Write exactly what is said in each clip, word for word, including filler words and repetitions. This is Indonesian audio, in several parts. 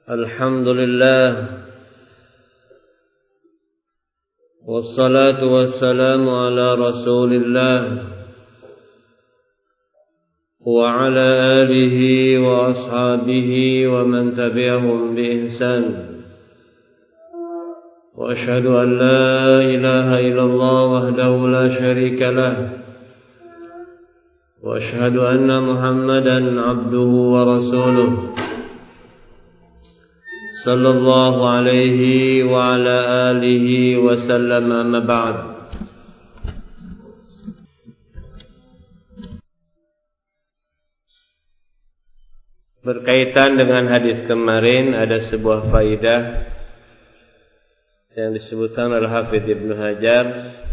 Alhamdulillah, wassalatu wassalamu ala rasulillah wa ala alihi wa ashabihi wa man tabi'ahum bi ihsan. Wa ashhadu an la ilaha illallah wahdahu la syarika lah, wa ashhadu anna Muhammadan abduhu wa rasuluh sallallahu alaihi wa ala alihi wa sallam, amma ba'd. Berkaitan dengan hadis kemarin ada sebuah faidah yang disebutkan oleh Hafidz Ibnu Hajar.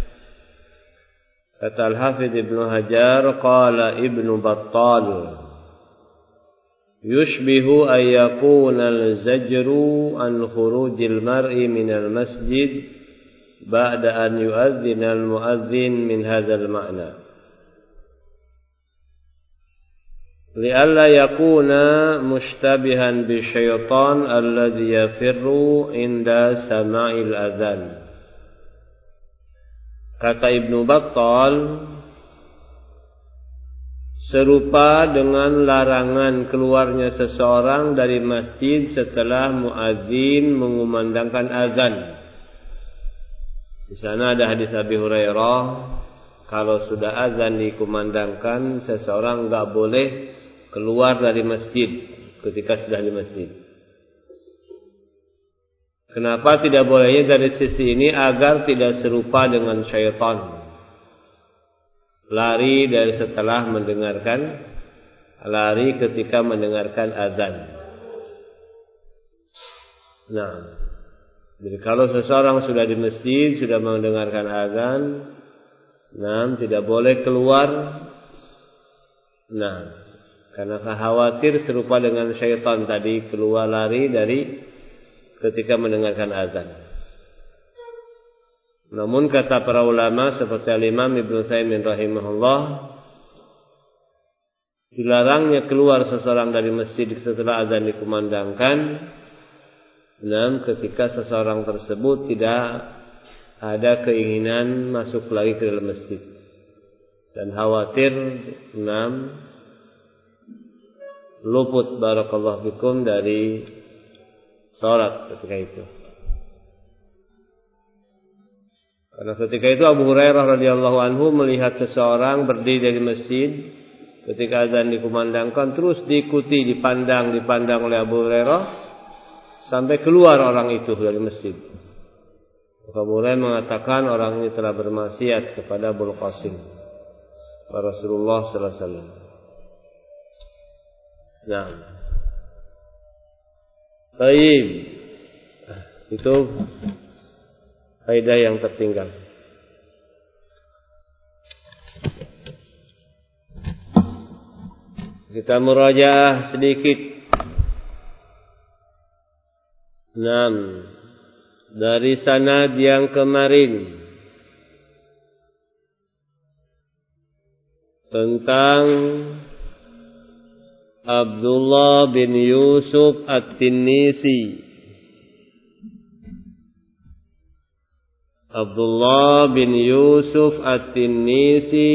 Kata Al-Hafidz Ibnu Hajar, qala Ibnu Battal, yushbihu an yakuna al-zajru an khurujil mar'i min al-masjid ba'da an yu'adhdhina al-mu'adhdhin min hadzal ma'na, li'alla yakuna mushtabihan bisyaitan alladhi yafirru inda sama'il adzan. Kata Ibnu Battal, serupa dengan larangan keluarnya seseorang dari masjid setelah muadzin mengumandangkan azan. Di sana ada hadis Abi Hurairah, kalau sudah azan dikumandangkan, seseorang enggak boleh keluar dari masjid ketika sudah di masjid. Kenapa tidak bolehnya dari sisi ini? Agar tidak serupa dengan syaitan, lari dari setelah mendengarkan, lari ketika mendengarkan azan. Nah, jadi kalau seseorang sudah di masjid, sudah mendengarkan azan, nah, tidak boleh keluar. Nah, karena khawatir serupa dengan syaitan tadi, keluar lari dari ketika mendengarkan azan. Namun kata para ulama seperti Al-Imam Ibnu Utsaimin rahimahullah, dilarangnya keluar seseorang dari masjid setelah azan dikumandangkan, dan ketika seseorang tersebut tidak ada keinginan masuk lagi ke dalam masjid dan khawatir enam luput barakallahu fikum dari salat ketika itu. Karena ketika itu Abu Hurairah radhiyallahu anhu melihat seseorang berdiri dari masjid ketika azan dikumandangkan, terus diikuti, dipandang, dipandang oleh Abu Hurairah sampai keluar orang itu dari masjid. Abu Hurairah mengatakan orang ini telah bermaksiat kepada Abul Qasim, Rasulullah sallallahu alaihi wasallam. Nah, baik, itu faedah yang tertinggal. Kita murajaah sedikit. Enam, dari sanad yang kemarin tentang Abdullah bin Yusuf At-Tinnisi. Abdullah bin Yusuf At-Tinnisi,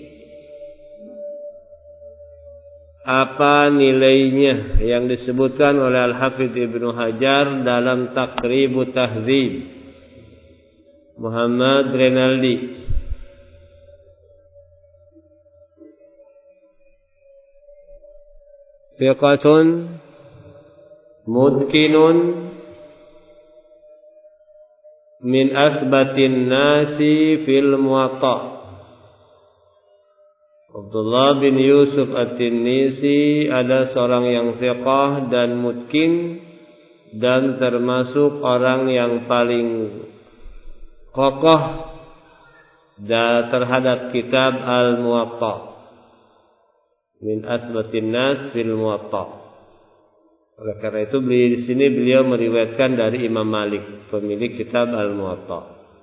apa nilainya yang disebutkan oleh Al-Hafidz Ibnu Hajar dalam Taqribut Tahdzib, Muhammad Renaldi. Fiqatun mutqinun min asbatin nasi fil Muwatta. Abdullah bin Yusuf At-Tinnisi ada seorang yang fiqah dan mutqin dan termasuk orang yang paling kokoh terhadap kitab Al-Muwatta. Min asbatin nas fil Muwatta. Oleh karena itu beliau di sini beliau meriwayatkan dari Imam Malik, pemilik kitab Al-Muwatta.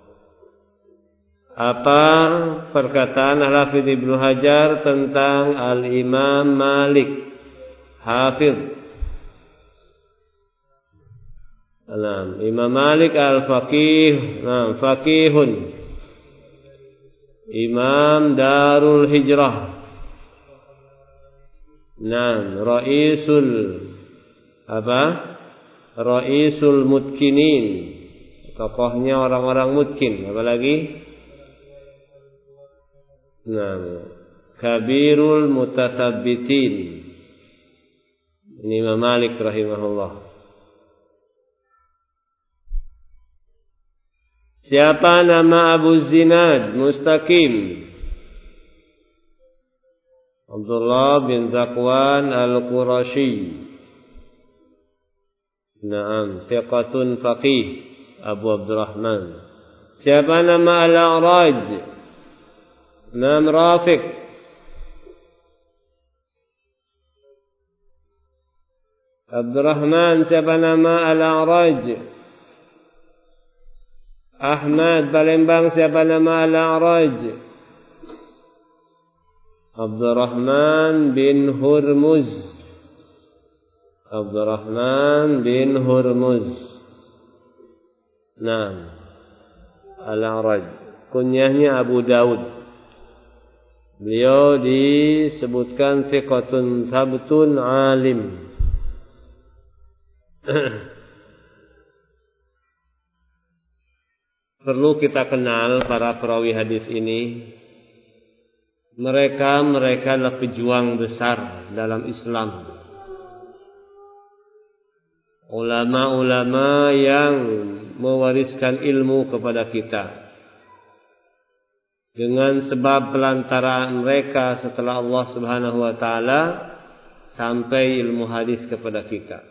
Apa perkataan Al-Hafidz Ibnu Hajar tentang Al-Imam Malik, Hafidz? Naam, Imam Malik al-faqih, naam, faqihun. Imam Darul Hijrah. Naam, Raisul apa? Raisul Mutkinin. Tokohnya orang-orang mutkin, apa lagi? Naam, Kabirul Mutasabbitin. Ini Imam Malik rahimahullah. Siapa nama Abu Zinad Mustaqim? Abdullah bin Zakwan Al-Qurashi. Naam, thiqatun faqih, Abu Abdurrahman. Siapa nama Al-A'raj? Nam Rafiq. Abdurrahman, siapa nama Al-A'raj? Ahmad Palembang, siapa nama Al-A'raj? Abdurrahman bin Hurmuz. Abdurrahman bin Hurmuz. Naam, Al-A'raj. Kunyahnya Abu Daud. Beliau disebutkan thiqatun thabtun alim. Perlu kita kenal para perawi hadis ini. Mereka mereka adalah pejuang besar dalam Islam. Ulama-ulama yang mewariskan ilmu kepada kita. Dengan sebab pelantaraan mereka setelah Allah Subhanahu wa taala sampai ilmu hadis kepada kita.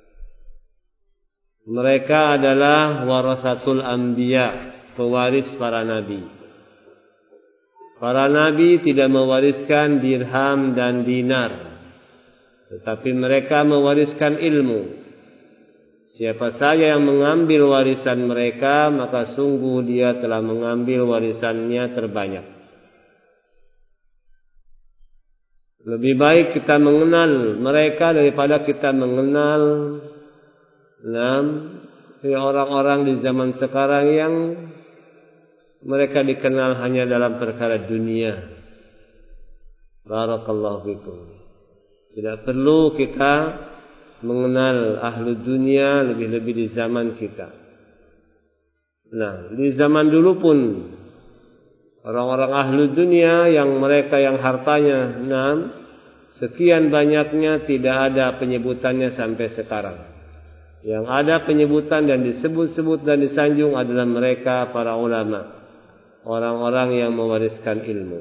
Mereka adalah warasatul anbiya, pewaris para nabi. Para nabi tidak mewariskan dirham dan dinar, tetapi mereka mewariskan ilmu. Siapa saja yang mengambil warisan mereka, maka sungguh dia telah mengambil warisannya terbanyak. Lebih baik kita mengenal mereka daripada kita mengenal Nah, orang-orang di zaman sekarang yang mereka dikenal hanya dalam perkara dunia. Barakallahu fikum. Tidak perlu kita mengenal ahlu dunia lebih-lebih di zaman kita. Nah, di zaman dulu pun orang-orang ahlu dunia yang mereka yang hartanya enam sekian banyaknya tidak ada penyebutannya sampai sekarang. Yang ada penyebutan dan disebut-sebut dan disanjung adalah mereka para ulama, orang-orang yang mewariskan ilmu.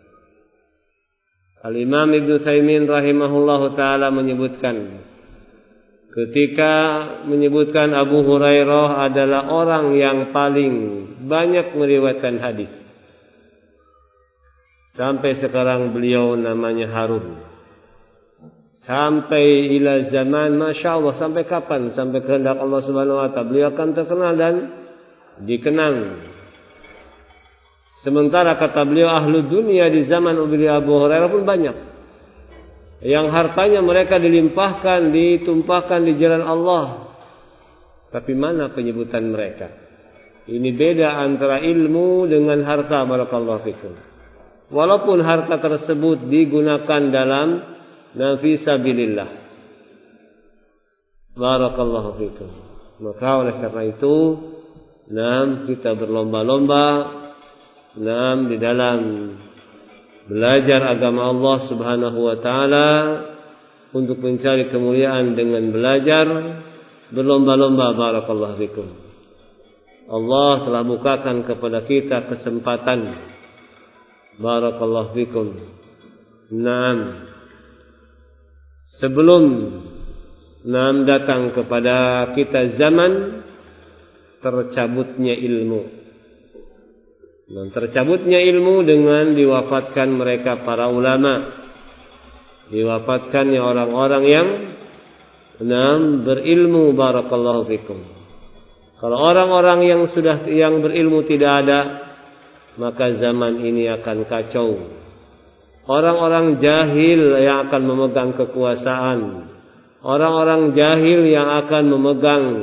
Al-Imam Ibnu Utsaimin rahimahullahu taala menyebutkan, ketika menyebutkan Abu Hurairah adalah orang yang paling banyak meriwayatkan hadis. Sampai sekarang beliau namanya harum. Sampai ila zaman, Masya Allah, sampai kapan? Sampai kehendak Allah Subhanahu wa ta'ala beliau akan terkenal dan dikenang. Sementara kata beliau ahlu dunia di zaman beliau Abu Hurairah pun banyak, yang hartanya mereka dilimpahkan, ditumpahkan di jalan Allah. Tapi mana penyebutan mereka? Ini beda antara ilmu dengan harta. Barakallahu fikum. Walaupun harta tersebut digunakan dalam nafi sabilillah. Barakallahu fikum. Maka oleh karena itu, nam kita berlomba-lomba nam di dalam belajar agama Allah Subhanahu wa taala untuk mencari kemuliaan dengan belajar, berlomba-lomba. Barakallahu fikum. Allah telah bukakan kepada kita kesempatan. Barakallahu fikum. Naam. Sebelum nam datang kepada kita zaman tercabutnya ilmu. Dan tercabutnya ilmu dengan diwafatkan mereka para ulama. Diwafatkannya orang-orang yang nam berilmu. Barakallahu fikum. Kalau orang-orang yang sudah yang berilmu tidak ada, maka zaman ini akan kacau. Orang-orang jahil yang akan memegang kekuasaan, orang-orang jahil yang akan memegang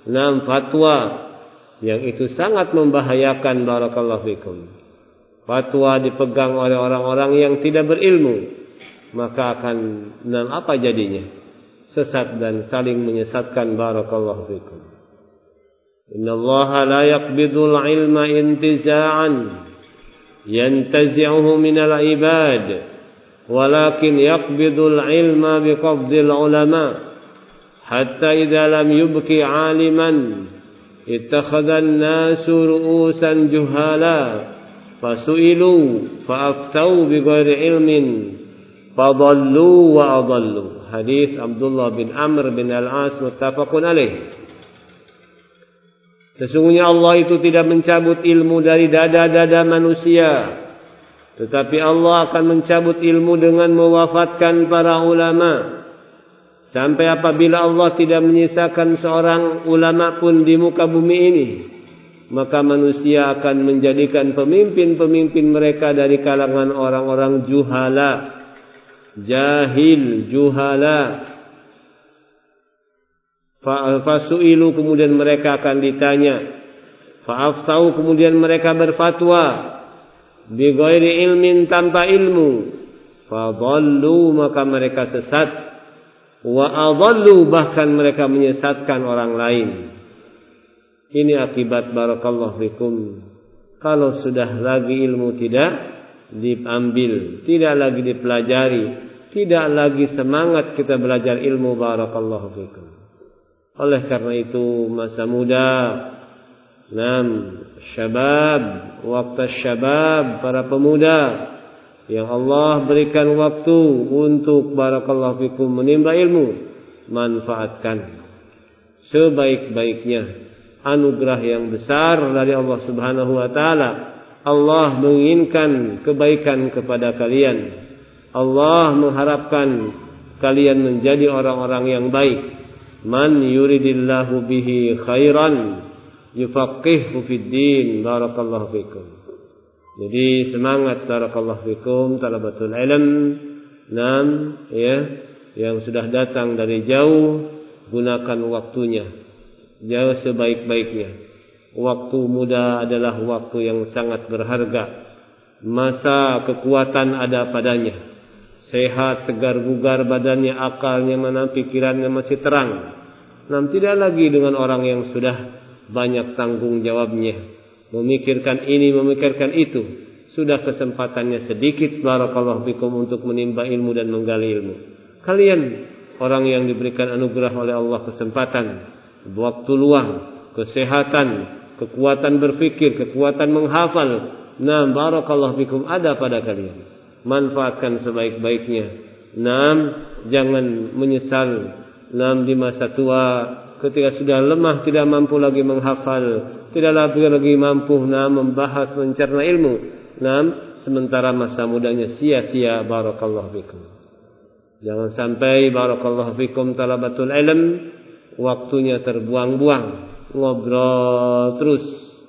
enam fatwa yang itu sangat membahayakan barakallahu fikum. Fatwa dipegang oleh orang-orang yang tidak berilmu, maka akan enam apa jadinya? Sesat dan saling menyesatkan barakallahu fikum. Innallaha la yaqbidul ilma intiza'an yantazi'uhu minal ibad, walakin yaqbidul ilma biqabdil ulama. Hatta idza lam yubqi 'aliman ittakhadha an-nasu ru'usan juhala fasu'ilu fa'aftau bighairi ilmin fadallu wa adallu. Hadis Abdullah bin Amr bin Al-As muttafaqun alaih. Sesungguhnya Allah itu tidak mencabut ilmu dari dada-dada manusia, tetapi Allah akan mencabut ilmu dengan mewafatkan para ulama. Sampai apabila Allah tidak menyisakan seorang ulama pun di muka bumi ini, maka manusia akan menjadikan pemimpin-pemimpin mereka dari kalangan orang-orang juhala, jahil, juhala. Fasu'ilu, kemudian mereka akan ditanya. Fa'aftau, kemudian mereka berfatwa. Bighairi ilmin, tanpa ilmu. Fadallu, maka mereka sesat. Wa adallu, bahkan mereka menyesatkan orang lain. Ini akibat barakallahu fikum. Kalau sudah lagi ilmu tidak diambil, tidak lagi dipelajari, tidak lagi semangat kita belajar ilmu barakallahu fikum. Oleh karena itu masa muda, nam syabab, waktu syabab, para pemuda yang Allah berikan waktu untuk barakallahu fikum menimba ilmu, manfaatkan sebaik-baiknya. Anugerah yang besar dari Allah Subhanahu wa taala. Allah menginginkan kebaikan kepada kalian. Allah mengharapkan kalian menjadi orang-orang yang baik. Man yuridillahu bihi khairan yufaqihu fid din. Barakallahu fikum. Jadi semangat barakallahu fikum talabatul ilm. Nam ya, yang sudah datang dari jauh, gunakan waktunya jauh sebaik-baiknya. Waktu muda adalah waktu yang sangat berharga. Masa kekuatan ada padanya. Sehat, segar bugar badannya, akalnya mana, pikirannya masih terang. Nam tidak lagi dengan orang yang sudah banyak tanggung jawabnya, memikirkan ini, memikirkan itu. Sudah kesempatannya sedikit barakallahu fikum untuk menimba ilmu dan menggali ilmu. Kalian orang yang diberikan anugerah oleh Allah kesempatan, waktu luang, kesehatan, kekuatan berfikir, kekuatan menghafal. Nah, barakallahu fikum ada pada kalian. Manfaatkan sebaik-baiknya. Naam, jangan menyesal naam di masa tua ketika sudah lemah, tidak mampu lagi menghafal, tidak lagi lagi mampu naam membahas, mencerna ilmu. Naam, sementara masa mudanya sia-sia barakallahu fikum. Jangan sampai barakallahu fikum talabatul ilm waktunya terbuang-buang, ngobrol terus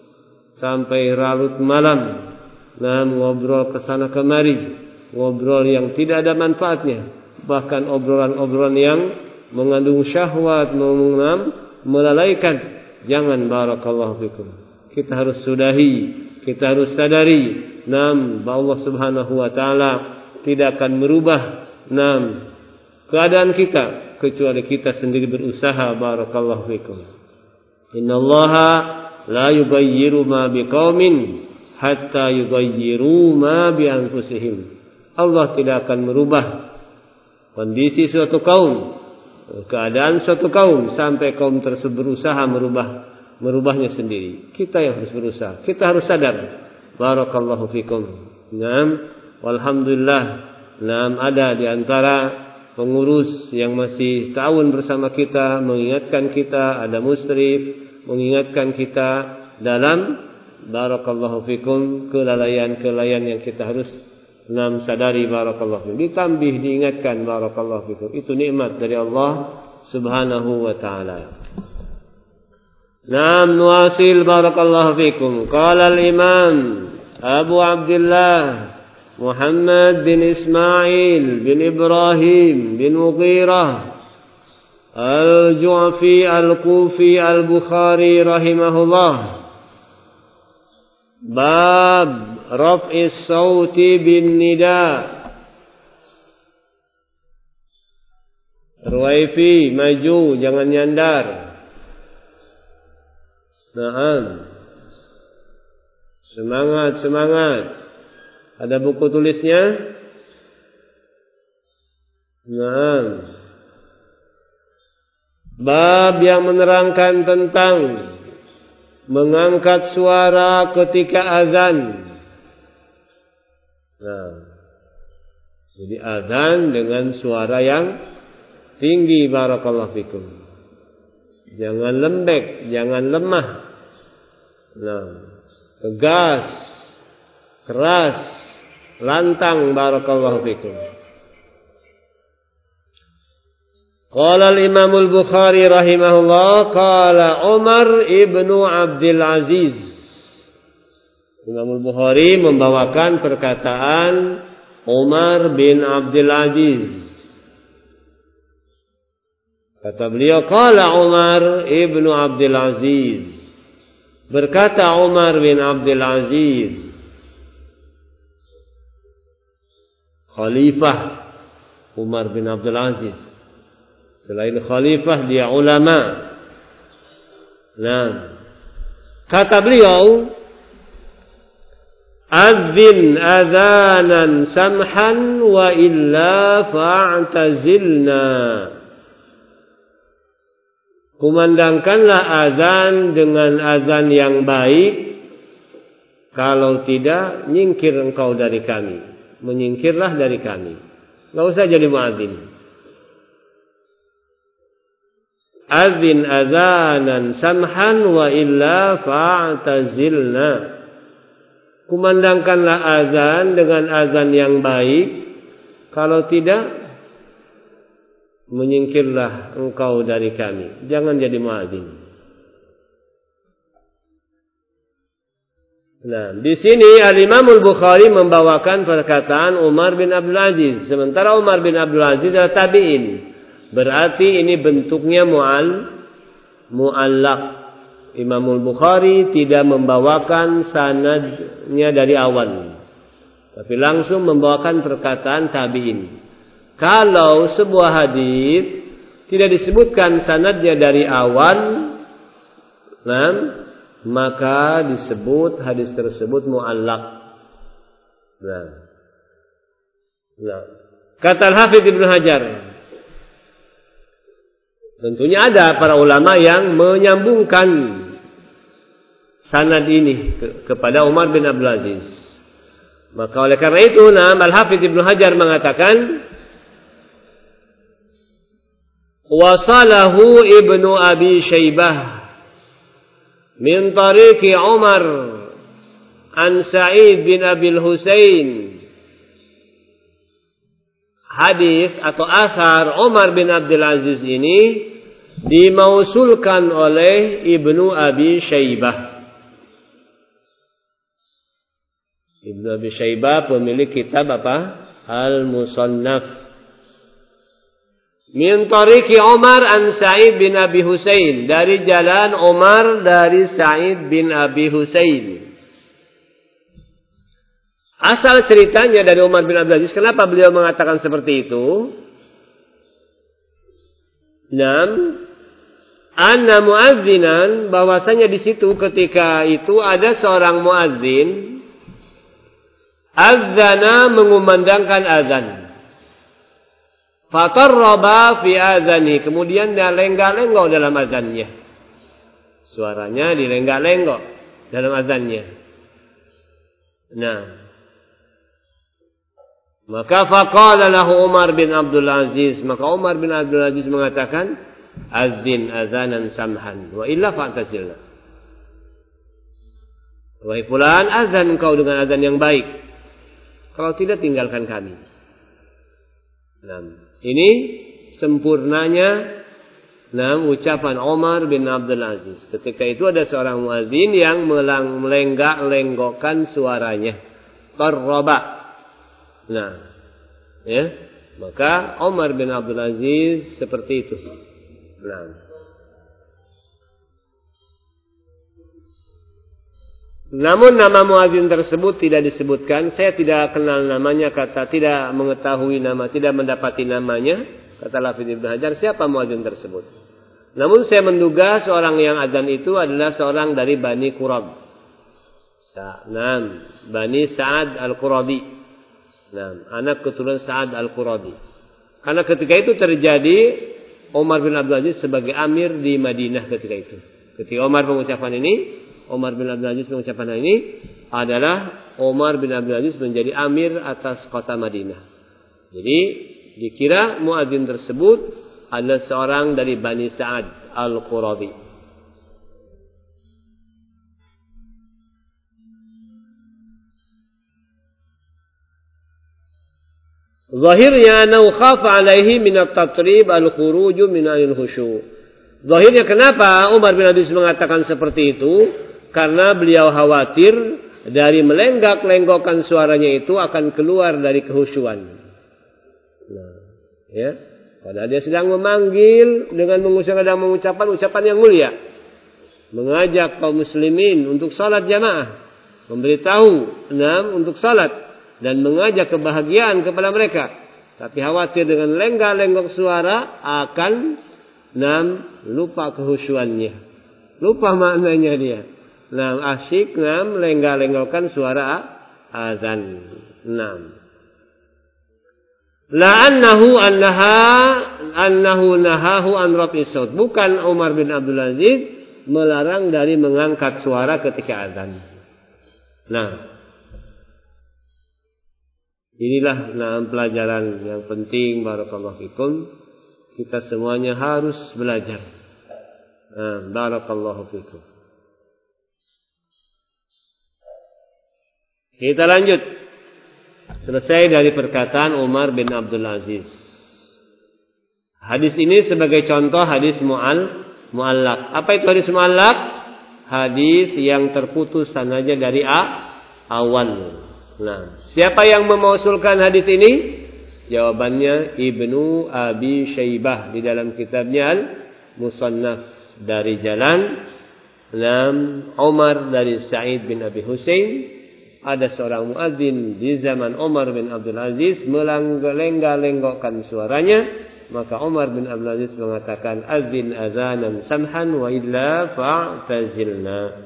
sampai larut malam. Nah, ngobrol kesana kemari, ngobrol yang tidak ada manfaatnya, bahkan obrolan-obrolan yang mengandung syahwat, mengam, melalaikan. Jangan barakallahu fikum. Kita harus sudahi, kita harus sadari, nam, bahwa Allah Subhanahu wa taala tidak akan merubah nam keadaan kita kecuali kita sendiri berusaha barakallahu fikum. Innallaha la yughayyiru ma biqaumin hatta yughayyiru ma bi anfusihim. Allah tidak akan merubah kondisi suatu kaum, keadaan suatu kaum sampai kaum tersebut berusaha merubah merubahnya sendiri. Kita yang harus berusaha. Kita harus sadar. Barakallahu fikum. Naam, walhamdulillah. Naam, ada di antara pengurus yang masih tahun bersama kita, mengingatkan kita, ada musrif mengingatkan kita dalam barakallahu fikum kelalaian-kelalaian yang kita harus nam sadari barakallahu fikum. Ditambih diingatkan barakallahu fikum. Itu nikmat dari Allah Subhanahu wa taala. Naam, nuwasil barakallahu fikum. Qala al-Imam Abu Abdullah Muhammad bin Ismail bin Ibrahim bin Mughirah Al-Ju'fi Al-Kufi Al-Bukhari rahimahullah. Bab raf'is sauti bin nida. Ruwaifi, maju, jangan nyandar. Naam. Semangat, semangat. Ada buku tulisnya? Naam. Bab yang menerangkan tentang mengangkat suara ketika azan. Nah, jadi azan dengan suara yang tinggi, barakallahu fikum. Jangan lembek, jangan lemah. Nah, tegas, keras, lantang, barakallahu fikum. Qala al-Imam al-Bukhari rahimahullah, qala Umar ibnu Abdul Aziz. Imam al-Bukhari membawakan perkataan Umar bin Abdul Aziz. Kata beliau, qala Umar ibnu Abdul Aziz. Berkata Umar bin Abdul Aziz, Khalifah Umar bin Abdul Aziz. Selain khalifah, dia ulama. Nah, kata beliau, Adzin adzanan samhan wa illa fa'tazilna. Kumandangkanlah azan dengan azan yang baik. Kalau tidak, nyingkir engkau dari kami. Menyingkirlah dari kami. Enggak usah jadi muadzin. Adzin azanan samhan wa illa fa'tazilna. Kumandangkanlah azan dengan azan yang baik. Kalau tidak, menyingkirlah engkau dari kami. Jangan jadi muadzin. Nah, di sini Al-Imam Al-Bukhari membawakan perkataan Umar bin Abdul Aziz. Sementara Umar bin Abdul Aziz adalah tabi'in. Berarti ini bentuknya mu'al, mu'allaq. Imam Al-Bukhari tidak membawakan sanadnya dari awal, tapi langsung membawakan perkataan tabi'in. Kalau sebuah hadis tidak disebutkan sanadnya dari awal, nah, maka disebut hadis tersebut mu'allaq. Nah, nah. Kata Al-Hafidz Ibnu Hajar, tentunya ada para ulama yang menyambungkan sanad ini ke, kepada Umar bin Abdul Aziz. Maka oleh karena itu, nah, Al-Hafidz Ibnu Hajar mengatakan, wasalahu Ibnu Abi Syaibah min tariqi Umar an Sa'id bin Abil Husain. Hadis atau asar Umar bin Abdul Aziz ini dimausulkan oleh Ibnu Abi Syaibah. Ibnu Abi Syaibah pemilik kitab apa? Al-Musannaf. Min tariqi Umar an Sa'id bin Abi Husain. Dari jalan Umar dari Sa'id bin Abi Husain. Asal ceritanya dari Umar bin Abdul Aziz. Kenapa beliau mengatakan seperti itu? Nam, anna muazzinan, bahwasanya di situ ketika itu ada seorang muazzin, azana, mengumandangkan azan. Fatarraba fi azani, kemudian dia lenggak-lenggok dalam azannya. Suaranya dilenggak-lenggok dalam azannya. Nah, maka faqala lahu Umar bin Abdul Aziz, maka Umar bin Abdul Aziz mengatakan, azin azanan samhan wa illa fa'tazilna. Wahai fulan, azan engkau dengan azan yang baik. Kalau tidak, tinggalkan kami. Nah, ini sempurnanya nah, ucapan Umar bin Abdul Aziz. Ketika itu ada seorang muadzin yang melenggak-lenggokkan suaranya. Tarraba. Nah, ya, maka Umar bin Abdul Aziz seperti itu. Nah. Namun nama muadzin tersebut tidak disebutkan. Saya tidak kenal namanya, kata tidak mengetahui nama, tidak mendapati namanya. Kata Hafidz Ibnu Hajar, siapa muadzin tersebut? Namun saya menduga seorang yang azan itu adalah seorang dari Bani Qurad. Nah, Bani Sa'ad Al-Quradi. Nah, anak keturunan Sa'ad Al-Quradi. Karena ketika itu terjadi Umar bin Abdul Aziz sebagai amir di Madinah ketika itu. Ketika Umar mengucapkan ini, Umar bin Abdul Aziz mengucapkan ini adalah Umar bin Abdul Aziz menjadi amir atas kota Madinah. Jadi dikira muadzin tersebut adalah seorang dari Bani Sa'ad Al-Quradi. Zahirnya annahu khafa alaihi min at-tatrib al-khuruj min al-khusyu'. Zahirnya kenapa Umar bin Abdul Aziz mengatakan seperti itu? Karena beliau khawatir dari melenggak-lenggokkan suaranya itu akan keluar dari kehusyuan. Nah, ya. Padahal dia sedang memanggil dengan mengucapkan dan mengucapkan ucapan yang mulia. Mengajak kaum muslimin untuk salat jamaah. Memberitahu enam untuk salat. Dan mengajak kebahagiaan kepada mereka. Tapi khawatir dengan lenggak-lenggok suara akan enam lupa kehusyuannya. Lupa maknanya dia. Nah, asyik enam lenggak-lenggokkan suara azan. Enam. La annahu annaha annahu nahahu an rafi saut. Bukan Umar bin Abdul Aziz melarang dari mengangkat suara ketika azan. Nah, inilah enam pelajaran yang penting barakallahu fikum. Kita semuanya harus belajar. Nah, barakallahu fikum. Kita lanjut. Selesai dari perkataan Umar bin Abdul Aziz. Hadis ini sebagai contoh hadis mu'al, mu'allaq. Apa itu hadis mu'allaq? Hadis yang terputus sanadnya dari A, awal. Nah, siapa yang memausulkan hadis ini? Jawabannya Ibnu Abi Syaibah di dalam kitabnya Al-Musannaf dari jalan enam Umar dari Sa'id bin Abi Husain. Ada seorang muadzin di zaman Umar bin Abdul Aziz melengga-lenggokkan suaranya, maka Umar bin Abdul Aziz mengatakan azin azanan samhan wa illa fa'tazilna.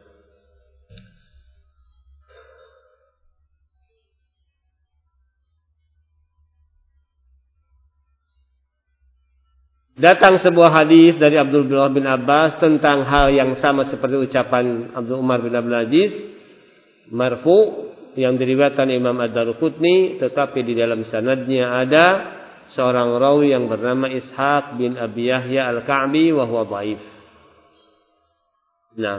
Datang sebuah hadis dari Abdullah bin Abbas tentang hal yang sama seperti ucapan Abdul Umar bin Abdul Aziz, marfu yang diriwayatkan Imam Ad-Darqutni, tetapi di dalam sanadnya ada seorang rawi yang bernama Ishaq bin Abi Yahya Al-Ka'bi wa huwa dhaif. Nah,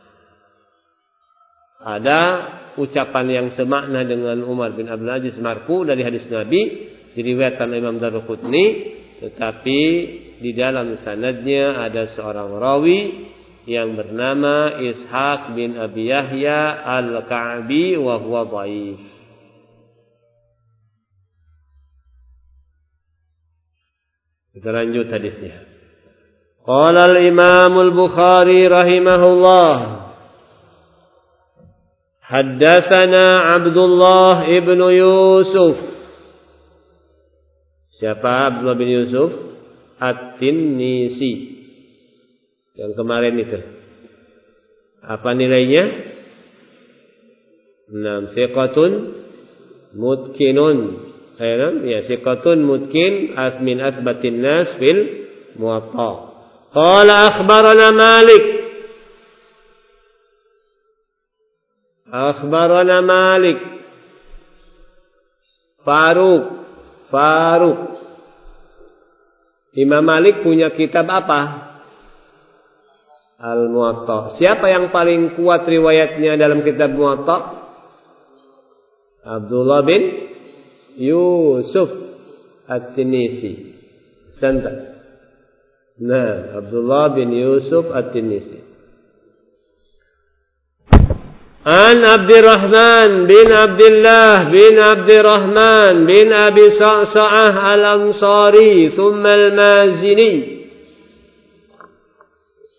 ada ucapan yang semakna dengan Umar bin Abdul Aziz marfu dari hadis Nabi diriwayatkan Imam Ad-Darqutni, tetapi di dalam sanadnya ada seorang rawi yang bernama Ishaq bin Abi Yahya Al-Ka'bi wa huwa dhaif. Kita lanjut hadisnya. Qala al-Imam al-Bukhari rahimahullah, haddatsana Abdullah ibn Yusuf. Siapa Abdullah bin Yusuf? At-Tinnisi. Yang kemarin itu. Apa nilainya? Enam. Thiqatun mutkinun. Khairan. Ya, thiqatun mutkin asmin asbatin nas fil Muwatta. Qala akhbarana Malik. Akhbarana Malik. Faruq. Faruq. Imam Malik punya kitab apa? Al-Muwatta. Siapa yang paling kuat riwayatnya dalam kitab Muwatta? Abdullah bin Yusuf At-Tinnisi. Santai. Nah, Abdullah bin Yusuf At-Tinnisi. An Abdurrahman bin Abdullah bin Abdurrahman bin Abi Sa'sa'ah Al-Ansari thumma Al-Mazini.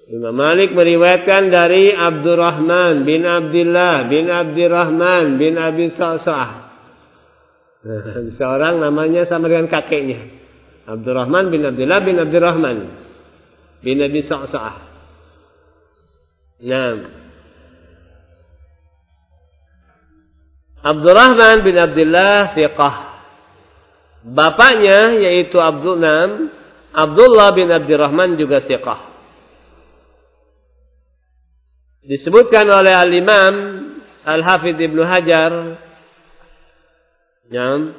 Imam Malik meriwayatkan dari Abdurrahman bin Abdullah bin Abdurrahman bin Abi Sa'sa'ah. Seorang namanya sama dengan kakeknya. Abdurrahman bin Abdullah bin Abdurrahman bin Abi Sa'sa'ah. Nah, Abdurrahman bin Abdullah thiqah. Bapaknya yaitu Abdullah Abdullah bin Abdurrahman juga thiqah. Disebutkan oleh Al-Imam Al-Hafidh Ibnu Hajar. Nah,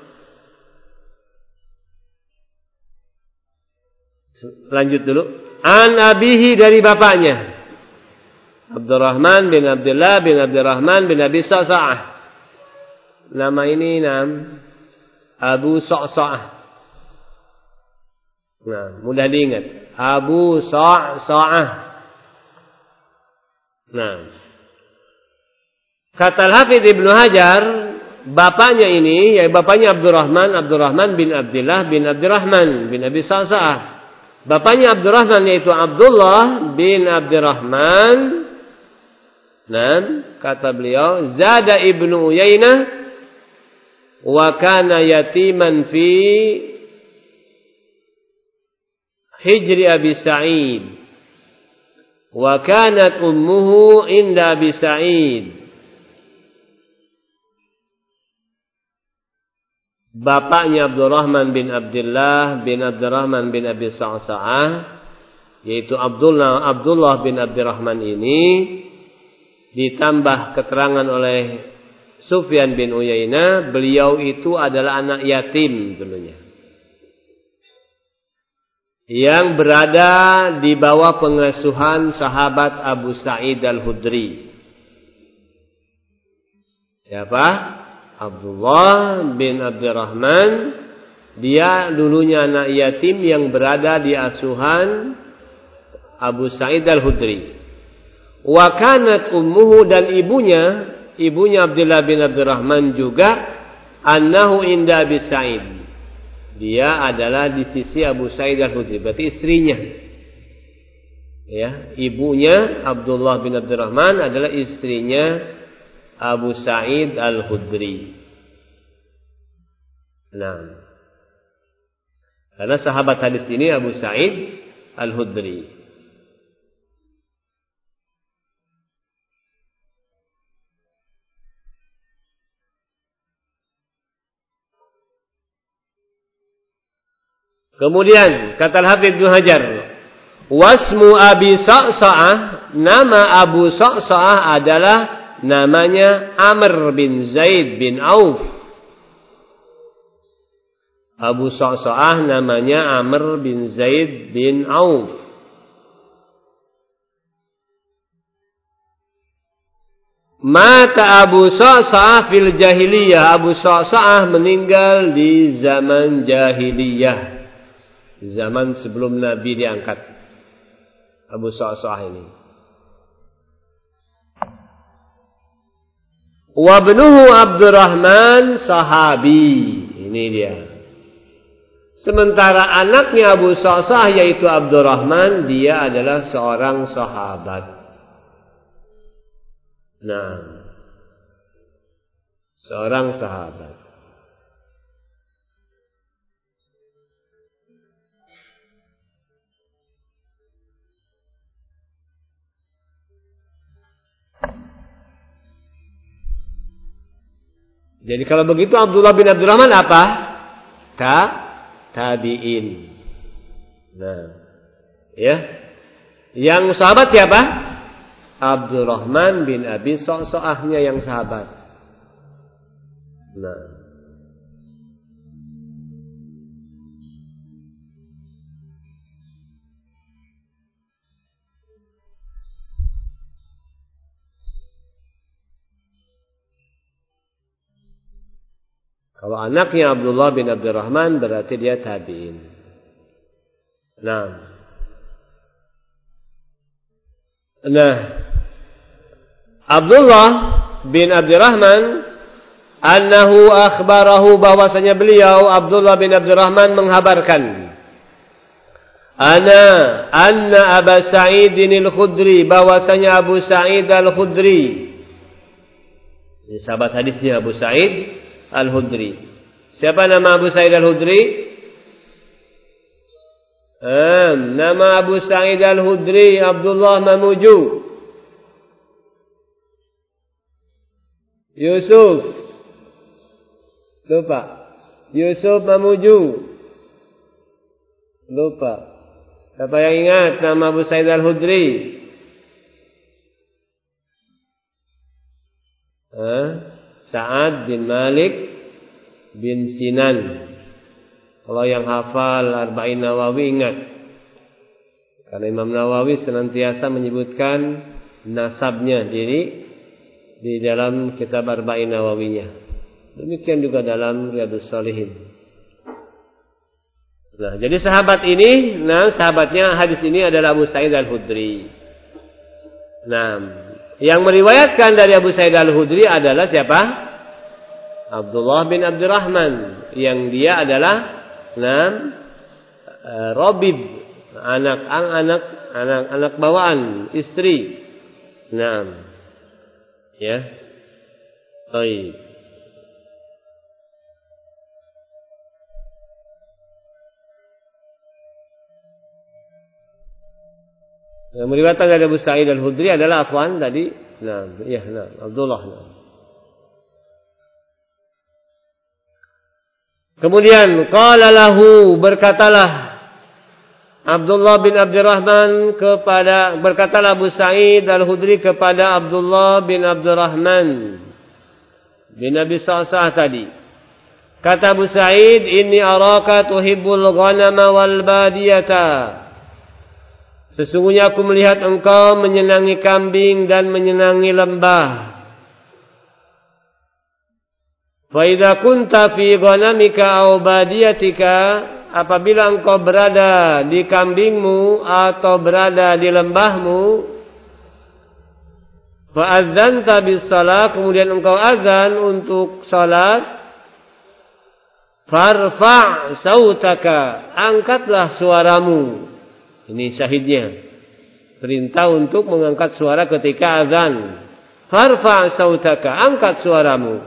lanjut dulu. An abihi dari bapaknya. Abdurrahman bin Abdullah bin Abdurrahman bin Abi Sa'sa'ah. Nama ini nam Abu Sa'sa'ah. Nah, mudah diingat. Abu Sa'sa'ah. Nah, kata Al-Hafidh Ibnu Hajar, bapaknya ini, ya bapaknya Abdurrahman, Abdurrahman bin Abdullah bin Abdurrahman bin Abi Sa'sa'ah. Bapaknya Abdurrahman yaitu Abdullah bin Abdurrahman. Nah, kata beliau, Zada Ibnu Uyainah wa kana yatiman fi hijri Abi Sa'id. Wa kanat ummuhu inda Abi Sa'id. Bapaknya Abdurrahman bin Abdullah bin Abdurrahman bin Abi Sa'sa'ah, yaitu Abdullah Abdullah bin Abdurrahman ini, ditambah keterangan oleh Sufyan bin Uyainah, beliau itu adalah anak yatim dulunya, yang berada di bawah pengasuhan sahabat Abu Sa'id Al-Khudri. Siapa? Abdullah bin Abdurrahman. Dia dulunya anak yatim yang berada di asuhan Abu Sa'id Al-Khudri. Wa kanat ummuhu, dan ibunya, ibunya Abdullah bin Abdurrahman juga, annahu inda Abi Sa'id. Dia adalah di sisi Abu Sa'id Al-Khudri, berarti istrinya. Ya, ibunya Abdullah bin Abdurrahman adalah istrinya Abu Sa'id Al-Khudri. Nah, karena sahabat hadis ini Abu Sa'id Al-Khudri. Kemudian kata Al-Hafidh Ibnu Hajar, wasmu Abi Sa'sa'ah, nama Abu Sa'sa'ah adalah namanya Amr bin Zaid bin Auf. Abu Sa'sa'ah namanya Amr bin Zaid bin Auf. Mata Abu Sa'sa'ah fil jahiliyah. Abu Sa'sa'ah meninggal di zaman jahiliyah, zaman sebelum Nabi diangkat. Abu Sa'sa'ah ini. Wa ibnuhu Abdurrahman sahabi. Ini dia. Sementara anaknya Abu Sa'sa'ah yaitu Abdurrahman, dia adalah seorang sahabat. Nah, seorang sahabat. Jadi kalau begitu Abdullah bin Abdurrahman apa? Ta tabi'in. Nah, ya. Yang sahabat siapa? Abdurrahman bin Abi Sa'sa'ahnya yang sahabat. Nah. Kalau anaknya Abdullah bin Abdurrahman berarti dia tabi'in. Nah. Nah. Abdullah bin Abdurrahman annahu akhbarahu, bahwasanya beliau Abdullah bin Abdurrahman menghabarkan Ana anna Abu Sa'id al-Khudri, bahwasanya Abu Sa'id al-Khudri. Ini sahabat hadisnya Abu Sa'id al-Khudri. Siapa nama Abu Sa'id al-Khudri? Eh, nama Abu Sa'id al-Khudri Abdullah Mamuju. Yusuf. Lupa. Yusuf Mamuju. Lupa. Siapa yang ingat nama Abu Sa'id al-Khudri? Eh, Sa'ad bin Malik bin Sinan. Kalau yang hafal Arba'in Nawawi ingat. Karena Imam Nawawi senantiasa menyebutkan nasabnya diri di dalam kitab Arba'in Nawawinya. Demikian juga dalam Riyadhus Shalihin. Nah, jadi sahabat ini, nah sahabatnya hadis ini adalah Abu Sa'id al-Khudri. Nah, yang meriwayatkan dari Abu Sa'id al-Khudri adalah siapa? Abdullah bin Abdurrahman, yang dia adalah nah Robib, anak anak anak anak bawaan istri. Nah, ya, baik. Yang meriwayatkan dari Abu Sa'id al-Khudri adalah afwan tadi. Nah, iya, nah, Abdullah. Nah. Kemudian qala lahu, berkatalah Abdullah bin Abdurrahman kepada berkatalah Abu Sa'id al-Khudri kepada Abdullah bin Abdurrahman bin Abi Sa'sa'ah tadi. Kata Abu Sa'id, "Inni araka tuhibbul ghanama wal badiyata." Sesungguhnya aku melihat engkau menyenangi kambing dan menyenangi lembah. Fa idza kunta fi ghanamika aw badiyatika, apabila engkau berada di kambingmu atau berada di lembahmu, fa adzanta bis shalah, kemudian engkau azan untuk salat, farfa' sautaka, angkatlah suaramu. Ini syahidnya. Perintah untuk mengangkat suara ketika azan. Farfa' sautaka, angkat suaramu.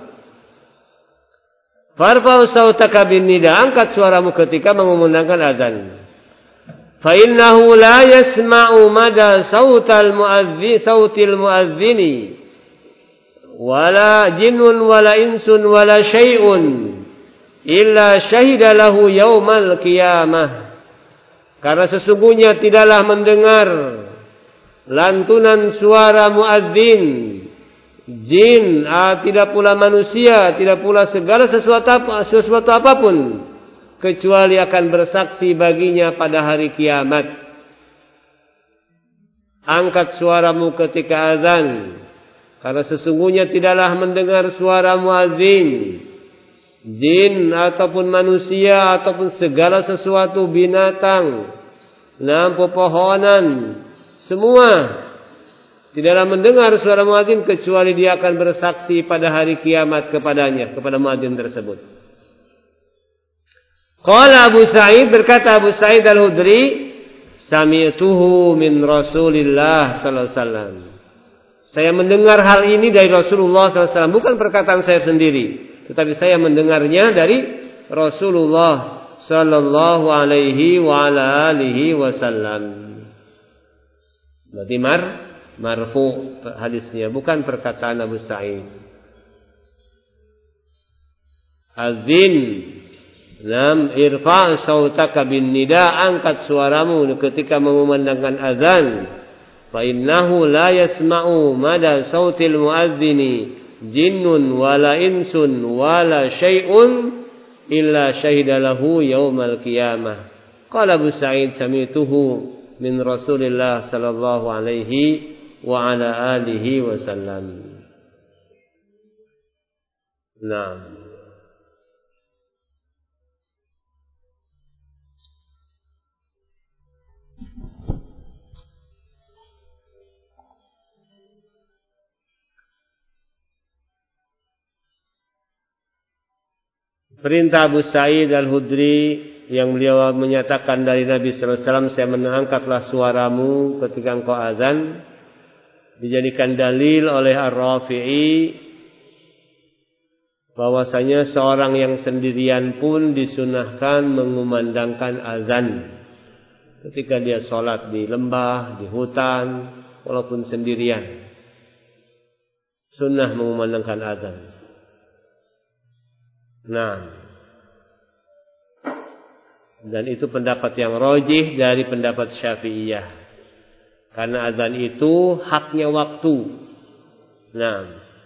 Farfa' sautaka bin nida, angkat suaramu ketika mengumandangkan azan. Fa innahu la yasma'u mada sautal muazzin sautil muazzini wala jinnun wala insun wala syai'un illa syahida lahu yaumal qiyamah. Karena sesungguhnya tidaklah mendengar lantunan suara muazzin jin, ah, tidak pula manusia, tidak pula segala sesuatu, sesuatu apapun, kecuali akan bersaksi baginya pada hari kiamat. Angkat suaramu ketika azan, karena sesungguhnya tidaklah mendengar suara muazzin jin ataupun manusia ataupun segala sesuatu binatang, nah pepohonan, semua tidaklah mendengar suara muadzin kecuali dia akan bersaksi pada hari kiamat kepadanya, kepada muadzin tersebut. Qala Abu Sa'id, berkata Abu Sa'id al-Khudri, sami'tuhu min Rasulillah sallallahu alaihi wasallam. Saya mendengar hal ini dari Rasulullah sallallahu alaihi wasallam, bukan perkataan saya sendiri. Tetapi saya mendengarnya dari Rasulullah sallallahu alaihi wa ala alihi wasallam. Berarti mar marfu hadisnya, bukan perkataan Abu Sa'id. Azin, nam irfa' sautaka bin nida, angkat suaramu ketika mengumandangkan azan. Fa innahu la yasma'u mada sautil muazzini jinnun wala insun wala syai'un illa syahida lahu yaumal qiyamah. Qala Abu Sa'id, sami'tuhu min Rasulillah sallallahu alaihi wa ala alihi wasallam. Naam. Perintah Abu Sa'id al-Khudri yang beliau menyatakan dari Nabi sallallahu alaihi wasallam, saya mengangkatlah suaramu ketika engkau azan, dijadikan dalil oleh Ar-Rafi'i bahwasanya seorang yang sendirian pun disunahkan mengumandangkan azan ketika dia sholat di lembah, di hutan, walaupun sendirian. Sunnah mengumandangkan azan. Nah, dan itu pendapat yang rajih dari pendapat Syafi'iyah, karena azan itu haknya waktu. Nah,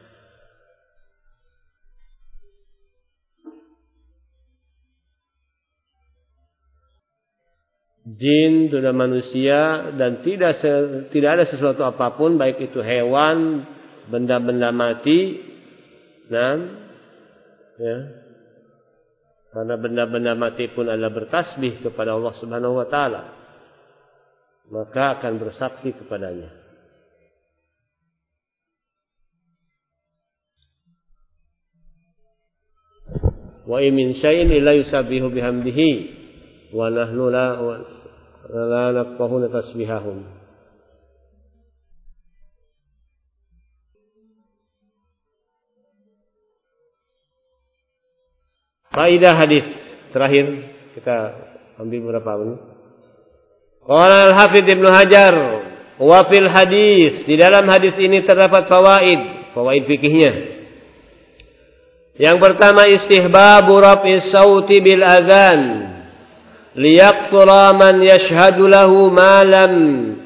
jin dan manusia, dan tidak tidak ada sesuatu apapun, baik itu hewan, benda-benda mati, nah, ya, karena benda-benda mati pun adalah bertasbih kepada Allah Subhanahu wa taala, maka akan bersaksi kepadanya. Wa min syai'in la yusabbihu bihamdihi wa nahnu la la nafqahu tasbihahum. Faidah hadis terakhir, kita ambil beberapa ini. Qala al-Hafidz Ibnu Hajar, wa fil hadis, di dalam hadis ini terdapat fawaid, fawaid fikihnya. Yang pertama, istihbabu raf'is sauti bil adzan liyaqsura man yashhadu lahu ma lam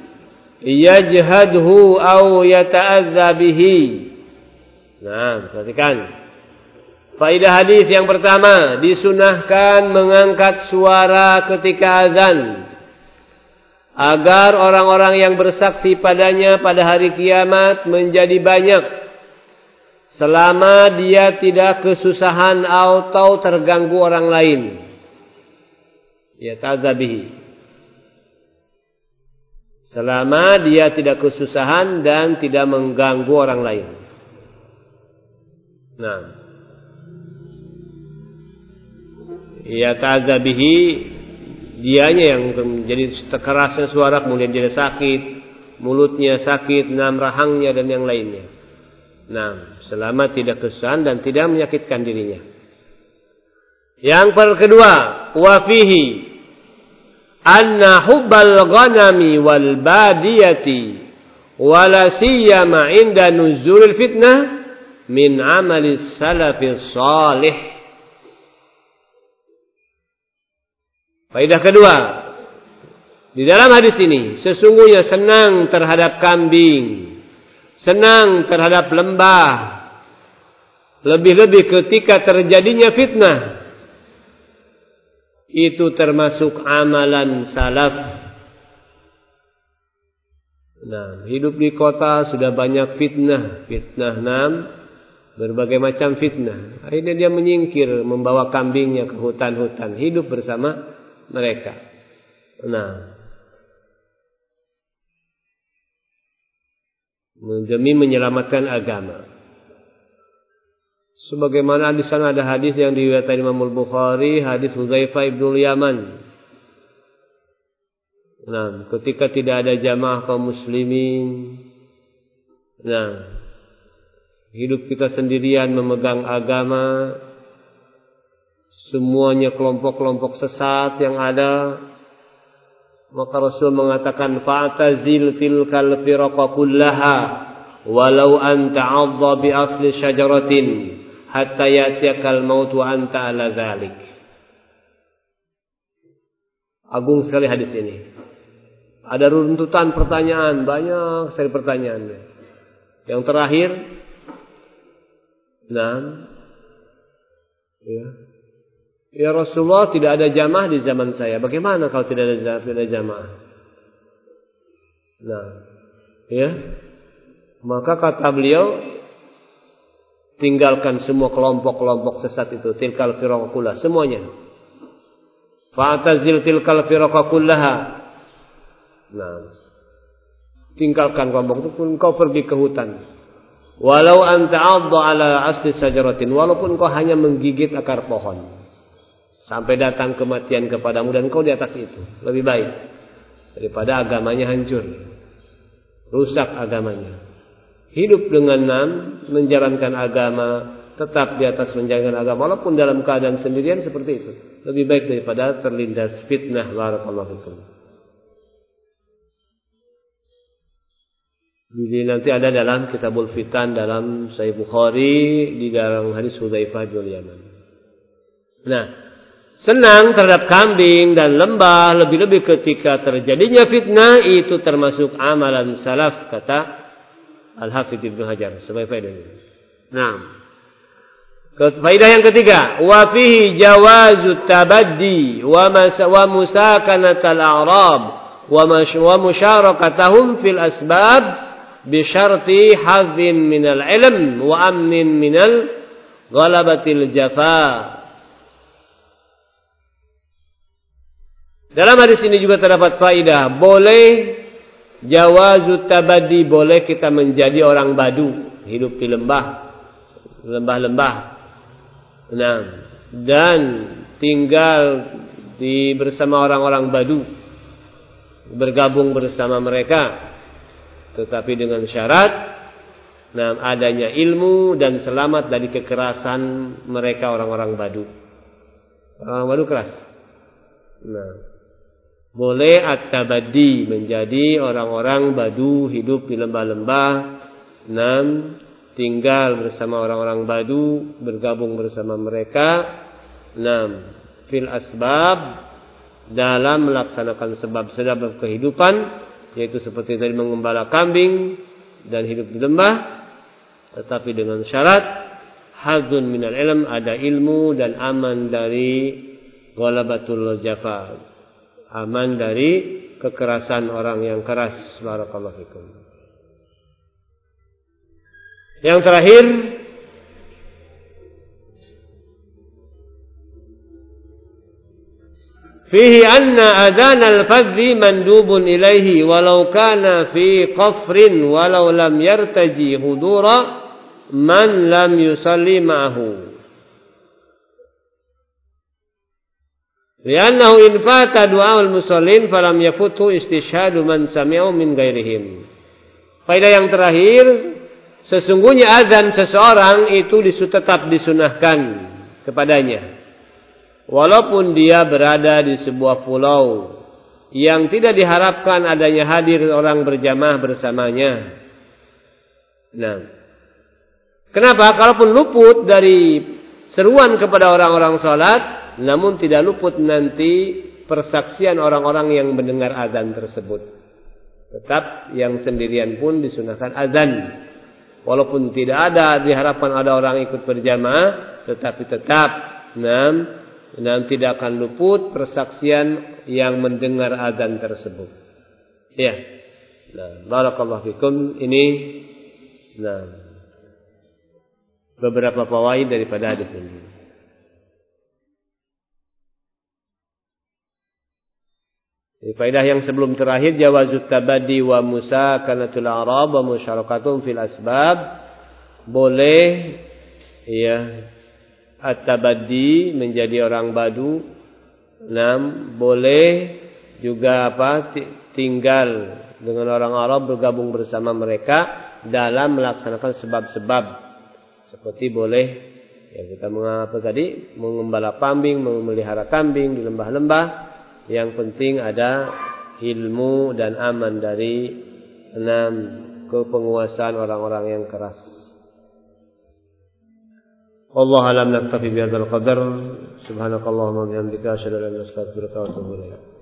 yajhadhu aw yata'azza bihi. Nah, perhatikan. Faedah hadis yang pertama, disunahkan mengangkat suara ketika azan agar orang-orang yang bersaksi padanya pada hari kiamat menjadi banyak, selama dia tidak kesusahan atau terganggu orang lain. Ya tazabihi. Selama dia tidak kesusahan dan tidak mengganggu orang lain. Nah, ya tazabihi, dianya yang menjadi kerasnya suara, kemudian dia sakit, mulutnya sakit, nam rahangnya dan yang lainnya. Nah, selama tidak kesusahan dan tidak menyakitkan dirinya. Yang kedua, wa fihi anna hubbal ghanami wal badiyati wala siyama inda nuzulil fitnah min amali salafis salih. Faedah kedua, di dalam hadis ini sesungguhnya senang terhadap kambing, senang terhadap lembah, lebih-lebih ketika terjadinya fitnah, itu termasuk amalan salaf. Nah, hidup di kota sudah banyak fitnah, fitnah nam, berbagai macam fitnah. Akhirnya dia menyingkir, membawa kambingnya ke hutan-hutan, hidup bersama mereka. Nah, demi menyelamatkan agama. Sebagaimana di sana ada hadis yang diriwayatkan Imam Al-Bukhari, hadis Hudzaifah ibnu Yaman. Nah, ketika tidak ada jamaah kaum muslimin, nah, hidup kita sendirian memegang agama, semuanya kelompok-kelompok sesat yang ada, maka Rasul mengatakan fa'tazil tilkal firaqa kullaha walau anta 'adha bi asli syajaratin hatta yatiyakal maut wa anta ala dzalik. Agung sekali hadis ini. Ada runtutan pertanyaan, banyak sekali pertanyaannya. Yang terakhir, nah, ya, ya Rasulullah, tidak ada jamaah di zaman saya. Bagaimana kalau tidak ada, tidak ada jamaah? Nah, ya, maka kata beliau, tinggalkan semua kelompok-kelompok sesat itu, tilkal firaqah kullah, semuanya. Fa'tazil tilkal firaqah kullaha. Nah, tinggalkan kelompok itu pun kau pergi ke hutan. Walau anta 'adha ala asli sajaratin, walaupun kau hanya menggigit akar pohon. sampai datang kematian kepadamu dan kau di atas itu. Lebih baik daripada agamanya hancur, rusak agamanya. Hidup dengan enam, menjalankan agama, tetap di atas menjalankan agama walaupun dalam keadaan sendirian seperti itu. Lebih baik daripada terlindas fitnah. Barakallahu fikum. Jadi nanti ada dalam Kitabul Fitan dalam Sahih Bukhari di dalam hadis Hudzaifah bin Yaman. Nah, senang terhadap kambing dan lembah lebih-lebih ketika terjadinya fitnah itu termasuk amalan salaf, kata Al-Hafidz Ibnu Hajar sebagai faedah ini. Nah, faedah yang ketiga, wa fihi jawazu tabaddi wa wa musakanatal a'rab wa musyarakatahum fil asbab bi syarti hadzin minal ilm wa amnin minal ghalabatil jafa. Dalam hadis ini juga terdapat faedah boleh jawazu tabaddi, boleh kita menjadi orang badu, hidup di lembah, lembah-lembah. Nah, dan tinggal di bersama orang-orang badu, bergabung bersama mereka, tetapi dengan syarat nah, adanya ilmu dan selamat dari kekerasan mereka orang-orang badu. Orang badu keras. Nah, boleh at-tabaddi, menjadi orang-orang badu, hidup di lembah-lembah, enam, tinggal bersama orang-orang badu, bergabung bersama mereka, enam, fil asbab, dalam melaksanakan sebab-sebab kehidupan, yaitu seperti tadi mengembala kambing dan hidup di lembah, tetapi dengan syarat hadzun minal ilm, ada ilmu dan aman dari ghalabatul jafa, aman dari kekerasan orang yang keras. Barakallahu fikum. Yang terakhir, fihi anna adhan al-fadhi mandubun ilaihi walau kana fi qafrin walau lam yartaji hudura man lam yusalli ma'ahu. Li'annahu in fata du'aul musallin falam yafutu istishhadu man sami'u min ghairihim. Faedah yang terakhir, sesungguhnya azan seseorang itu tetap disunahkan kepadanya walaupun dia berada di sebuah pulau yang tidak diharapkan adanya hadir orang berjamaah bersamanya. Nah, kenapa? Kalaupun luput dari seruan kepada orang-orang salat, namun tidak luput nanti persaksian orang-orang yang mendengar azan tersebut. Tetap yang sendirian pun disunahkan azan. Walaupun tidak ada diharapkan ada orang ikut berjamaah, tetapi tetap nah, nah, tidak akan luput persaksian yang mendengar azan tersebut. Ya. Nah, barakallahu fikum. Ini nah, beberapa fawaid daripada hadis ini. Faedah yang sebelum terakhir, jawazut tabaddi wa musakanatul a'rab wa musyarakatuhum fil asbab, boleh ya at-tabaddi, menjadi orang badu. Enam, boleh juga apa? Tinggal dengan orang Arab, bergabung bersama mereka dalam melaksanakan sebab-sebab. Seperti boleh ya kita mengapa tadi? Mengembala kambing, memelihara kambing di lembah-lembah. Yang penting ada ilmu dan aman dari enam kepenguasaan orang-orang yang keras. Allah alam, naktafi bihadzal qadar. Subhanakallahumma wa bihamdika asyhadu an la ilaha illa anta astaghfiruka wa atubu ilaik.